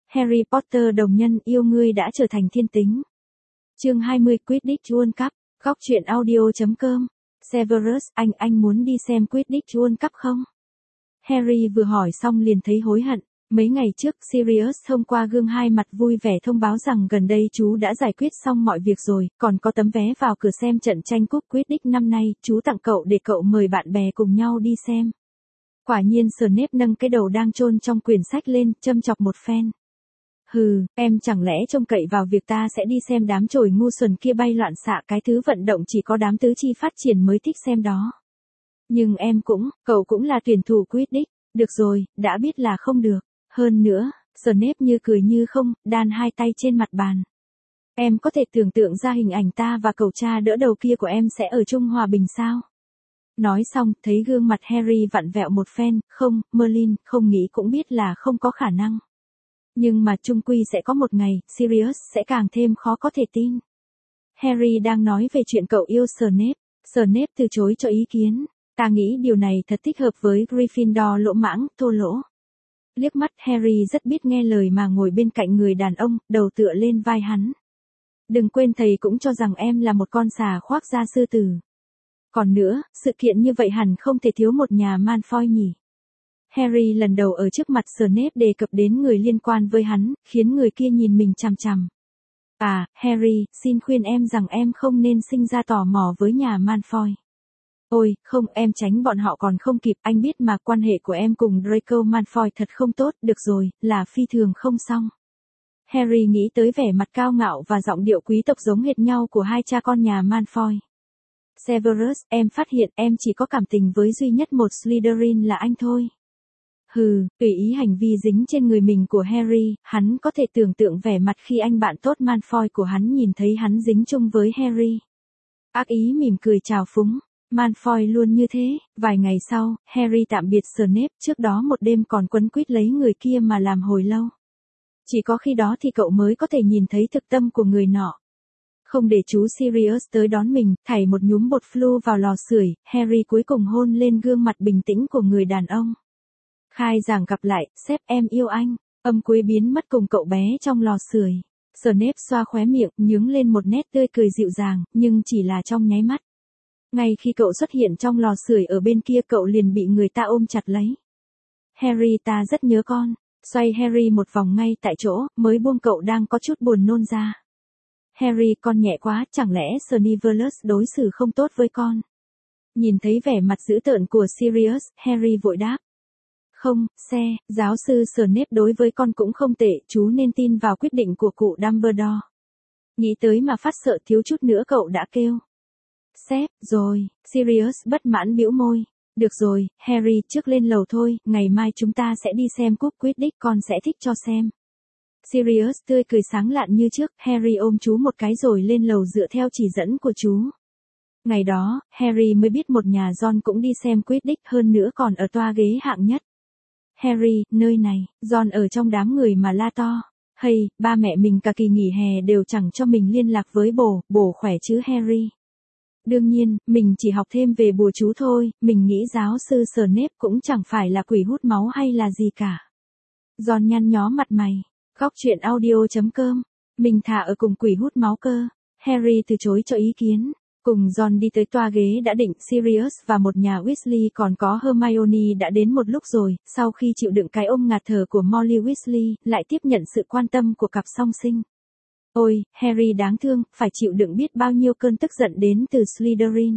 Harry Potter đồng nhân yêu ngươi đã trở thành thiên tính. Chương 20 Quidditch World Cup, góc truyện audio.com. Severus, anh muốn đi xem Quidditch World Cup không? Harry vừa hỏi xong liền thấy hối hận. Mấy ngày trước, Sirius thông qua gương hai mặt vui vẻ thông báo rằng gần đây chú đã giải quyết xong mọi việc rồi, còn có tấm vé vào cửa xem trận tranh cúp Quidditch năm nay, chú tặng cậu để cậu mời bạn bè cùng nhau đi xem. Quả nhiên Snape nâng cái đầu đang chôn trong quyển sách lên, châm chọc một phen. Hừ, em chẳng lẽ trông cậy vào việc ta sẽ đi xem đám chổi ngu xuẩn kia bay loạn xạ, cái thứ vận động chỉ có đám tứ chi phát triển mới thích xem đó. Nhưng cậu cũng là tuyển thủ Quidditch, được rồi, đã biết là không được. Hơn nữa, Snape như cười như không, đan hai tay trên mặt bàn. Em có thể tưởng tượng ra hình ảnh ta và cậu cha đỡ đầu kia của em sẽ ở chung hòa bình sao? Nói xong, thấy gương mặt Harry vặn vẹo một phen, không, Merlin, không nghĩ cũng biết là không có khả năng. Nhưng mà chung quy sẽ có một ngày, Sirius sẽ càng thêm khó có thể tin. Harry đang nói về chuyện cậu yêu Snape. Snape từ chối cho ý kiến. Ta nghĩ điều này thật thích hợp với Gryffindor lỗ mãng, thô lỗ. Liếc mắt Harry rất biết nghe lời mà ngồi bên cạnh người đàn ông, đầu tựa lên vai hắn. Đừng quên thầy cũng cho rằng em là một con xà khoác da sư tử. Còn nữa, sự kiện như vậy hẳn không thể thiếu một nhà Malfoy nhỉ. Harry lần đầu ở trước mặt Snape đề cập đến người liên quan với hắn, khiến người kia nhìn mình chằm chằm. À, Harry, xin khuyên em rằng em không nên sinh ra tò mò với nhà Malfoy. Ôi, không, em tránh bọn họ còn không kịp, anh biết mà quan hệ của em cùng Draco Malfoy thật không tốt, được rồi, là phi thường không xong. Harry nghĩ tới vẻ mặt cao ngạo và giọng điệu quý tộc giống hệt nhau của hai cha con nhà Malfoy. Severus, em phát hiện em chỉ có cảm tình với duy nhất một Slytherin là anh thôi. Hừ, tùy ý hành vi dính trên người mình của Harry, hắn có thể tưởng tượng vẻ mặt khi anh bạn tốt Malfoy của hắn nhìn thấy hắn dính chung với Harry. Ác ý mỉm cười chào phúng. Malfoy luôn như thế, vài ngày sau, Harry tạm biệt Snape, trước đó một đêm còn quấn quýt lấy người kia mà làm hồi lâu. Chỉ có khi đó thì cậu mới có thể nhìn thấy thực tâm của người nọ. Không để chú Sirius tới đón mình, thảy một nhúm bột flu vào lò sưởi, Harry cuối cùng hôn lên gương mặt bình tĩnh của người đàn ông. Khai giảng gặp lại, sếp em yêu anh, âm cuối biến mất cùng cậu bé trong lò sưởi. Snape xoa khóe miệng, nhướng lên một nét tươi cười dịu dàng, nhưng chỉ là trong nháy mắt. Ngay khi cậu xuất hiện trong lò sưởi ở bên kia cậu liền bị người ta ôm chặt lấy. Harry, ta rất nhớ con. Xoay Harry một vòng ngay tại chỗ, mới buông cậu đang có chút buồn nôn ra. Harry, con nhẹ quá, chẳng lẽ Snivelus đối xử không tốt với con? Nhìn thấy vẻ mặt dữ tợn của Sirius, Harry vội đáp. Không, giáo sư Snape đối với con cũng không tệ, chú nên tin vào quyết định của cụ Dumbledore. Nghĩ tới mà phát sợ thiếu chút nữa cậu đã kêu. Sếp, rồi, Sirius bất mãn bĩu môi. Được rồi, Harry, trước lên lầu thôi, ngày mai chúng ta sẽ đi xem cúp Quidditch, con sẽ thích cho xem. Sirius tươi cười sáng lạn như trước, Harry ôm chú một cái rồi lên lầu dựa theo chỉ dẫn của chú. Ngày đó, Harry mới biết một nhà Ron cũng đi xem Quidditch, hơn nữa còn ở toa ghế hạng nhất. Harry, nơi này, Ron ở trong đám người mà la to. Hay, ba mẹ mình cả kỳ nghỉ hè đều chẳng cho mình liên lạc với bồ khỏe chứ Harry. Đương nhiên, mình chỉ học thêm về bùa chú thôi, mình nghĩ giáo sư Snape cũng chẳng phải là quỷ hút máu hay là gì cả. Ron nhăn nhó mặt mày. Góc truyện audio.com. Mình thà ở cùng quỷ hút máu cơ. Harry từ chối cho ý kiến. Cùng Ron đi tới toa ghế đã định, Sirius và một nhà Weasley còn có Hermione đã đến một lúc rồi, sau khi chịu đựng cái ôm ngạt thở của Molly Weasley, lại tiếp nhận sự quan tâm của cặp song sinh. Ôi, Harry đáng thương, phải chịu đựng biết bao nhiêu cơn tức giận đến từ Slytherin.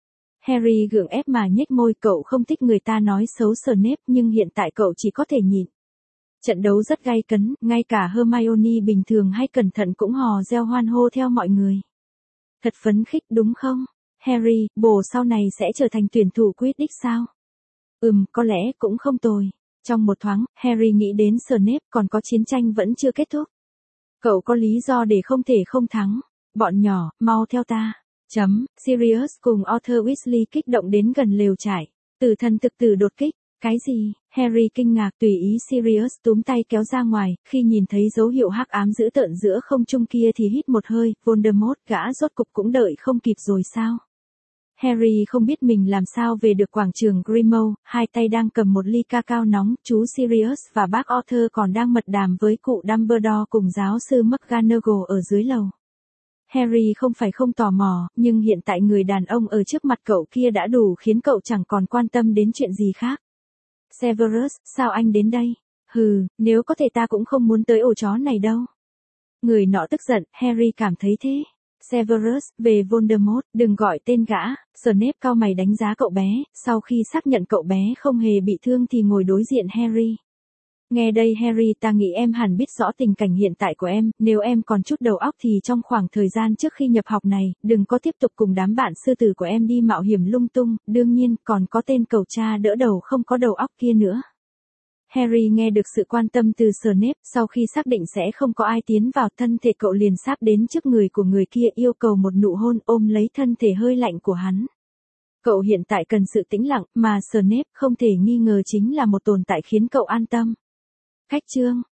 Harry gượng ép mà nhếch môi, cậu không thích người ta nói xấu Snape nhưng hiện tại cậu chỉ có thể nhịn. Trận đấu rất gay cấn, ngay cả Hermione bình thường hay cẩn thận cũng hò reo hoan hô theo mọi người. Thật phấn khích đúng không? Harry, bồ sau này sẽ trở thành tuyển thủ Quidditch sao? Có lẽ cũng không tồi. Trong một thoáng, Harry nghĩ đến Snape, còn có chiến tranh vẫn chưa kết thúc. Cậu có lý do để không thể không thắng. Bọn nhỏ, mau theo ta. Sirius cùng Arthur Weasley kích động đến gần lều trại. Tử thần thực tử đột kích. Cái gì? Harry kinh ngạc, tùy ý Sirius túm tay kéo ra ngoài, khi nhìn thấy dấu hiệu hắc ám dữ tợn giữa không trung kia thì hít một hơi, Voldemort, gã rốt cục cũng đợi không kịp rồi sao? Harry không biết mình làm sao về được quảng trường Grimmauld, hai tay đang cầm một ly cacao nóng, chú Sirius và bác Arthur còn đang mật đàm với cụ Dumbledore cùng giáo sư McGonagall ở dưới lầu. Harry không phải không tò mò, nhưng hiện tại người đàn ông ở trước mặt cậu kia đã đủ khiến cậu chẳng còn quan tâm đến chuyện gì khác. Severus, sao anh đến đây? Hừ, nếu có thể ta cũng không muốn tới ổ chó này đâu. Người nọ tức giận, Harry cảm thấy thế. Severus, về Voldemort, đừng gọi tên gã. Snape cau mày đánh giá cậu bé, sau khi xác nhận cậu bé không hề bị thương thì ngồi đối diện Harry. Nghe đây Harry, ta nghĩ em hẳn biết rõ tình cảnh hiện tại của em, nếu em còn chút đầu óc thì trong khoảng thời gian trước khi nhập học này, đừng có tiếp tục cùng đám bạn sư tử của em đi mạo hiểm lung tung, đương nhiên, còn có tên cẩu cha đỡ đầu không có đầu óc kia nữa. Harry nghe được sự quan tâm từ Snape, sau khi xác định sẽ không có ai tiến vào thân thể cậu liền sáp đến trước người của người kia yêu cầu một nụ hôn ôm lấy thân thể hơi lạnh của hắn. Cậu hiện tại cần sự tĩnh lặng, mà Snape không thể nghi ngờ chính là một tồn tại khiến cậu an tâm. Cách chương